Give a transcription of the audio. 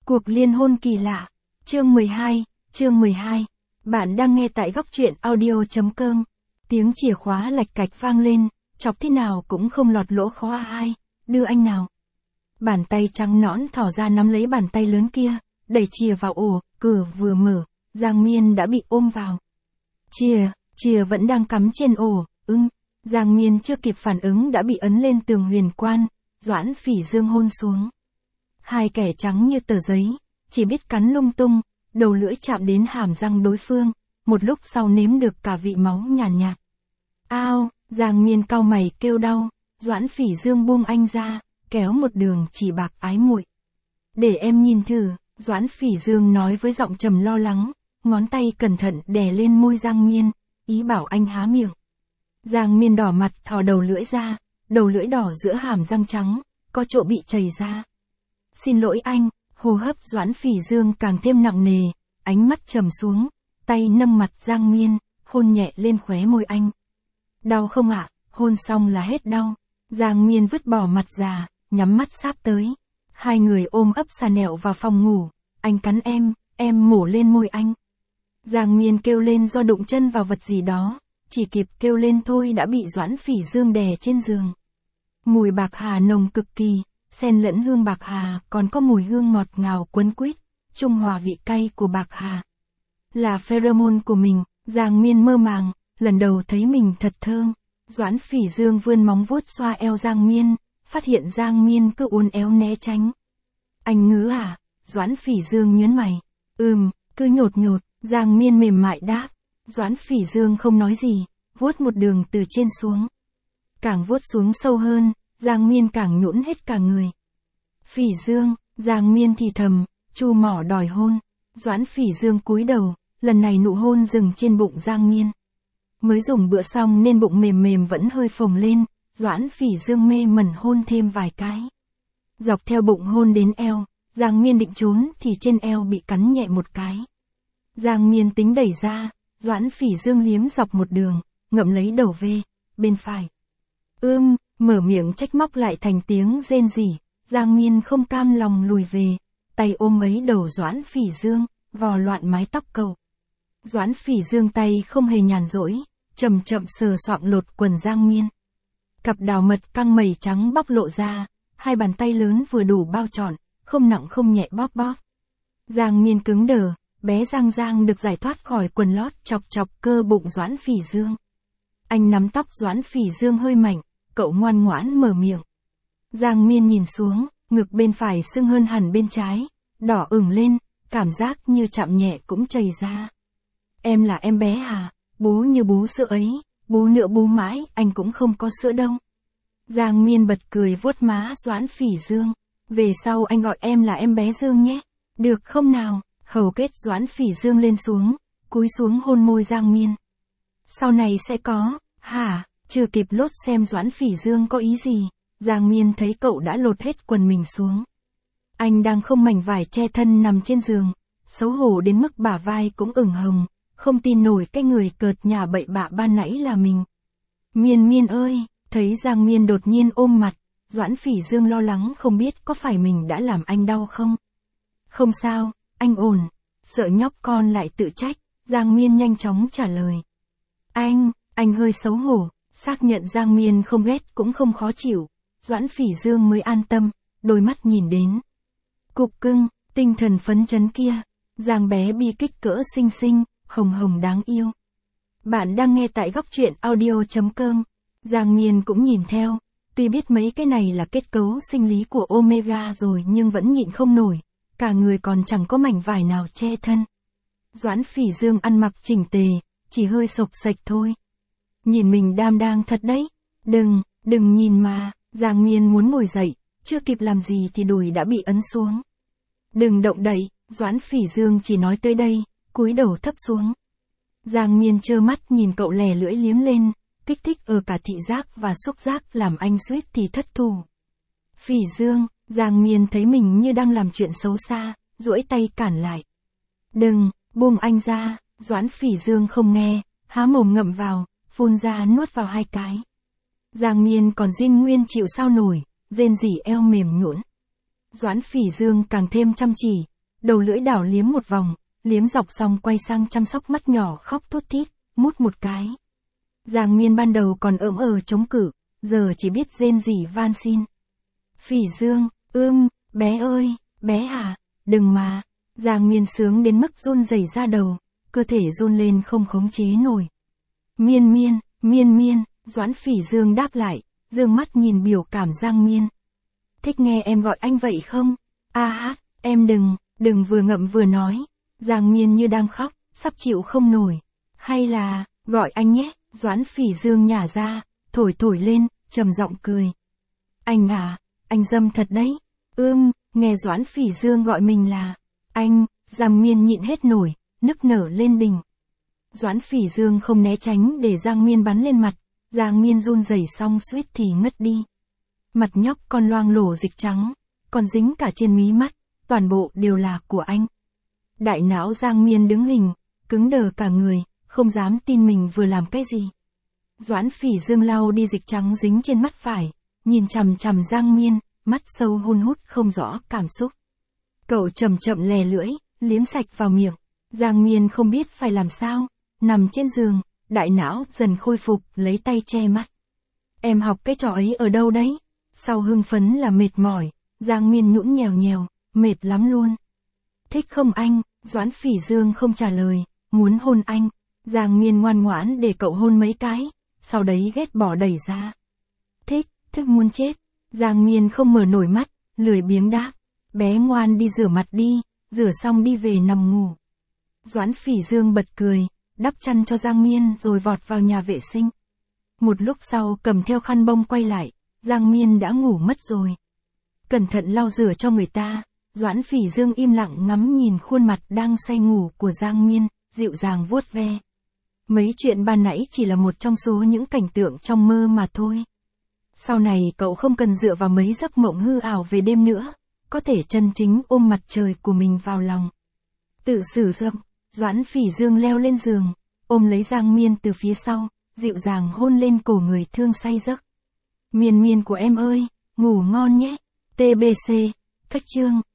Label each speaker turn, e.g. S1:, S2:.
S1: Cuộc liên hôn kỳ lạ. Chương 12. Bạn đang nghe tại góc truyện audio.com. Tiếng chìa khóa lạch cạch vang lên, chọc thế nào cũng không lọt lỗ khó ai. Đưa anh nào. Bàn tay trắng nõn thỏ ra nắm lấy bàn tay lớn kia, đẩy chìa vào ổ, cửa vừa mở, Giang Miên đã bị ôm vào. Chìa vẫn đang cắm trên ổ, Giang Miên chưa kịp phản ứng đã bị ấn lên tường huyền quan, Doãn Phỉ Dương hôn xuống. Hai kẻ trắng như tờ giấy, chỉ biết cắn lung tung, đầu lưỡi chạm đến hàm răng đối phương, một lúc sau nếm được cả vị máu nhàn nhạt. Ao, Giang Miên cau mày kêu đau, Doãn Phỉ Dương buông anh ra, kéo một đường chỉ bạc ái muội. Để em nhìn thử, Doãn Phỉ Dương nói với giọng trầm lo lắng, ngón tay cẩn thận đè lên môi Giang Miên, ý bảo anh há miệng. Giang Miên đỏ mặt thò đầu lưỡi ra, đầu lưỡi đỏ giữa hàm răng trắng, có chỗ bị chảy ra. Xin lỗi anh, hô hấp Doãn Phỉ Dương càng thêm nặng nề, ánh mắt trầm xuống, tay nâng mặt Giang Miên, hôn nhẹ lên khóe môi anh. Đau không ạ? Hôn xong là hết đau. Giang Miên vứt bỏ mặt già, nhắm mắt sáp tới. Hai người ôm ấp xà nẹo vào phòng ngủ, anh cắn em mổ lên môi anh. Giang Miên kêu lên do đụng chân vào vật gì đó, chỉ kịp kêu lên thôi đã bị Doãn Phỉ Dương đè trên giường. Mùi bạc hà nồng cực kỳ, xen lẫn hương bạc hà còn có mùi hương ngọt ngào quấn quýt, trung hòa vị cay của bạc hà. Là pheromone của mình, Giang Miên mơ màng, lần đầu thấy mình thật thơm. Doãn Phỉ Dương vươn móng vuốt xoa eo Giang Miên, phát hiện Giang Miên cứ uốn éo né tránh. Anh ngứa à? Doãn Phỉ Dương nhớn mày. Cứ nhột, Giang Miên mềm mại đáp. Doãn Phỉ Dương không nói gì, vuốt một đường từ trên xuống. Càng vuốt xuống sâu hơn, Giang Miên càng nhũn hết cả người. Phỉ Dương, Giang Miên thì thầm, chu mỏ đòi hôn. Doãn Phỉ Dương cúi đầu, lần này nụ hôn dừng trên bụng Giang Miên. Mới dùng bữa xong nên bụng mềm vẫn hơi phồng lên, Doãn Phỉ Dương mê mẩn hôn thêm vài cái. Dọc theo bụng hôn đến eo, Giang Miên định trốn thì trên eo bị cắn nhẹ một cái. Giang Miên tính đẩy ra, Doãn Phỉ Dương liếm dọc một đường, ngậm lấy đầu về, bên phải. Mở miệng trách móc lại thành tiếng rên rỉ, Giang Miên không cam lòng lùi về, tay ôm lấy đầu Doãn Phỉ Dương, vò loạn mái tóc cậu. Doãn Phỉ Dương tay không hề nhàn rỗi, chậm sờ soạng lột quần Giang Miên. Cặp đào mật căng mẩy trắng bóc lộ ra, hai bàn tay lớn vừa đủ bao trọn, không nặng không nhẹ bóp. Giang Miên cứng đờ, bé Giang được giải thoát khỏi quần lót chọc cơ bụng Doãn Phỉ Dương. Anh nắm tóc Doãn Phỉ Dương hơi mạnh, cậu ngoan ngoãn mở miệng. Giang Miên nhìn xuống, ngực bên phải sưng hơn hẳn bên trái, đỏ ửng lên, cảm giác như chạm nhẹ cũng chảy ra. Em là em bé à? Bú như bú sữa ấy, bú nữa bú mãi, anh cũng không có sữa đâu. Giang Miên bật cười vuốt má Doãn Phỉ Dương. Về sau anh gọi em là em bé Dương nhé. Được không nào? Hầu kết Doãn Phỉ Dương lên xuống, cúi xuống hôn môi Giang Miên. Sau này sẽ có, hả? Chưa kịp lốt xem Doãn Phỉ Dương có ý gì, Giang Miên thấy cậu đã lột hết quần mình xuống. Anh đang không mảnh vải che thân nằm trên giường, xấu hổ đến mức bả vai cũng ửng hồng, không tin nổi cái người cợt nhả bậy bạ ban nãy là mình. Miên ơi, thấy Giang Miên đột nhiên ôm mặt, Doãn Phỉ Dương lo lắng không biết có phải mình đã làm anh đau không. Không sao, anh ổn, sợ nhóc con lại tự trách, Giang Miên nhanh chóng trả lời. Anh hơi xấu hổ, xác nhận Giang Miên không ghét cũng không khó chịu, Doãn Phỉ Dương mới an tâm, đôi mắt nhìn đến. Cục cưng, tinh thần phấn chấn kia, Giang bé bi kích cỡ xinh, hồng đáng yêu. Bạn đang nghe tại góc truyện audio.com. Giang Miên cũng nhìn theo, tuy biết mấy cái này là kết cấu sinh lý của Omega rồi nhưng vẫn nhịn không nổi, cả người còn chẳng có mảnh vải nào che thân. Doãn Phỉ Dương ăn mặc chỉnh tề, chỉ hơi xộc xệch thôi. Nhìn mình đang thật đấy. Đừng nhìn mà, Giang Miên muốn ngồi dậy, chưa kịp làm gì thì đùi đã bị ấn xuống. Đừng động đậy, Doãn Phỉ Dương chỉ nói tới đây, cúi đầu thấp xuống. Giang Miên trơ mắt nhìn cậu lè lưỡi liếm lên, kích thích ở cả thị giác và xúc giác làm anh suýt thì thất thủ. Phỉ Dương, Giang Miên thấy mình như đang làm chuyện xấu xa, duỗi tay cản lại. Đừng, buông anh ra, Doãn Phỉ Dương không nghe, há mồm ngậm vào, phun ra nuốt vào hai cái. Giang Miên còn zin nguyên chịu sao nổi, rên rỉ eo mềm nhũn. Doãn Phỉ Dương càng thêm chăm chỉ, đầu lưỡi đảo liếm một vòng, liếm dọc xong quay sang chăm sóc mắt nhỏ khóc thút thít, mút một cái. Giang Miên ban đầu còn chống cự, giờ chỉ biết rên rỉ van xin. Phỉ Dương, bé ơi, bé à, đừng mà. Giang Miên sướng đến mức run rẩy ra đầu, cơ thể run lên không khống chế nổi. Miên, Doãn Phỉ Dương đáp lại, dương mắt nhìn biểu cảm Giang Miên. Thích nghe em gọi anh vậy không? Em đừng vừa ngậm vừa nói. Giang Miên như đang khóc, sắp chịu không nổi. Hay là, gọi anh nhé, Doãn Phỉ Dương nhả ra, thổi lên, trầm giọng cười. Anh à, anh dâm thật đấy. Nghe Doãn Phỉ Dương gọi mình là anh, Giang Miên nhịn hết nổi, nức nở lên đỉnh. Doãn Phỉ Dương không né tránh để Giang Miên bắn lên mặt, Giang Miên run rẩy xong suýt thì ngất đi. Mặt nhóc con loang lổ dịch trắng, còn dính cả trên mí mắt, toàn bộ đều là của anh. Đại não Giang Miên đứng hình, cứng đờ cả người, không dám tin mình vừa làm cái gì. Doãn Phỉ Dương lau đi dịch trắng dính trên mắt phải, nhìn chằm chằm Giang Miên, mắt sâu hun hút không rõ cảm xúc. Cậu chậm chậm lè lưỡi, liếm sạch vào miệng. Giang Miên không biết phải làm sao, nằm trên giường, đại não dần khôi phục, lấy tay che mắt. Em học cái trò ấy ở đâu đấy? Sau hưng phấn là mệt mỏi, Giang Miên nhũn nhèo, mệt lắm luôn. Thích không anh? Doãn Phỉ Dương không trả lời, muốn hôn anh. Giang Miên ngoan ngoãn để cậu hôn mấy cái, sau đấy ghét bỏ đẩy ra. Thích muốn chết. Giang Miên không mở nổi mắt, lười biếng đáp. Bé ngoan đi rửa mặt đi, rửa xong đi về nằm ngủ. Doãn Phỉ Dương bật cười, đắp chăn cho Giang Miên rồi vọt vào nhà vệ sinh. Một lúc sau cầm theo khăn bông quay lại, Giang Miên đã ngủ mất rồi. Cẩn thận lau rửa cho người ta, Doãn Phỉ Dương im lặng ngắm nhìn khuôn mặt đang say ngủ của Giang Miên, dịu dàng vuốt ve. Mấy chuyện ban nãy chỉ là một trong số những cảnh tượng trong mơ mà thôi. Sau này cậu không cần dựa vào mấy giấc mộng hư ảo về đêm nữa, có thể chân chính ôm mặt trời của mình vào lòng. Tự xử dâm, Doãn Phỉ Dương leo lên giường, ôm lấy Giang Miên từ phía sau, dịu dàng hôn lên cổ người thương say giấc. Miên của em ơi, ngủ ngon nhé. TBC, Cách chương.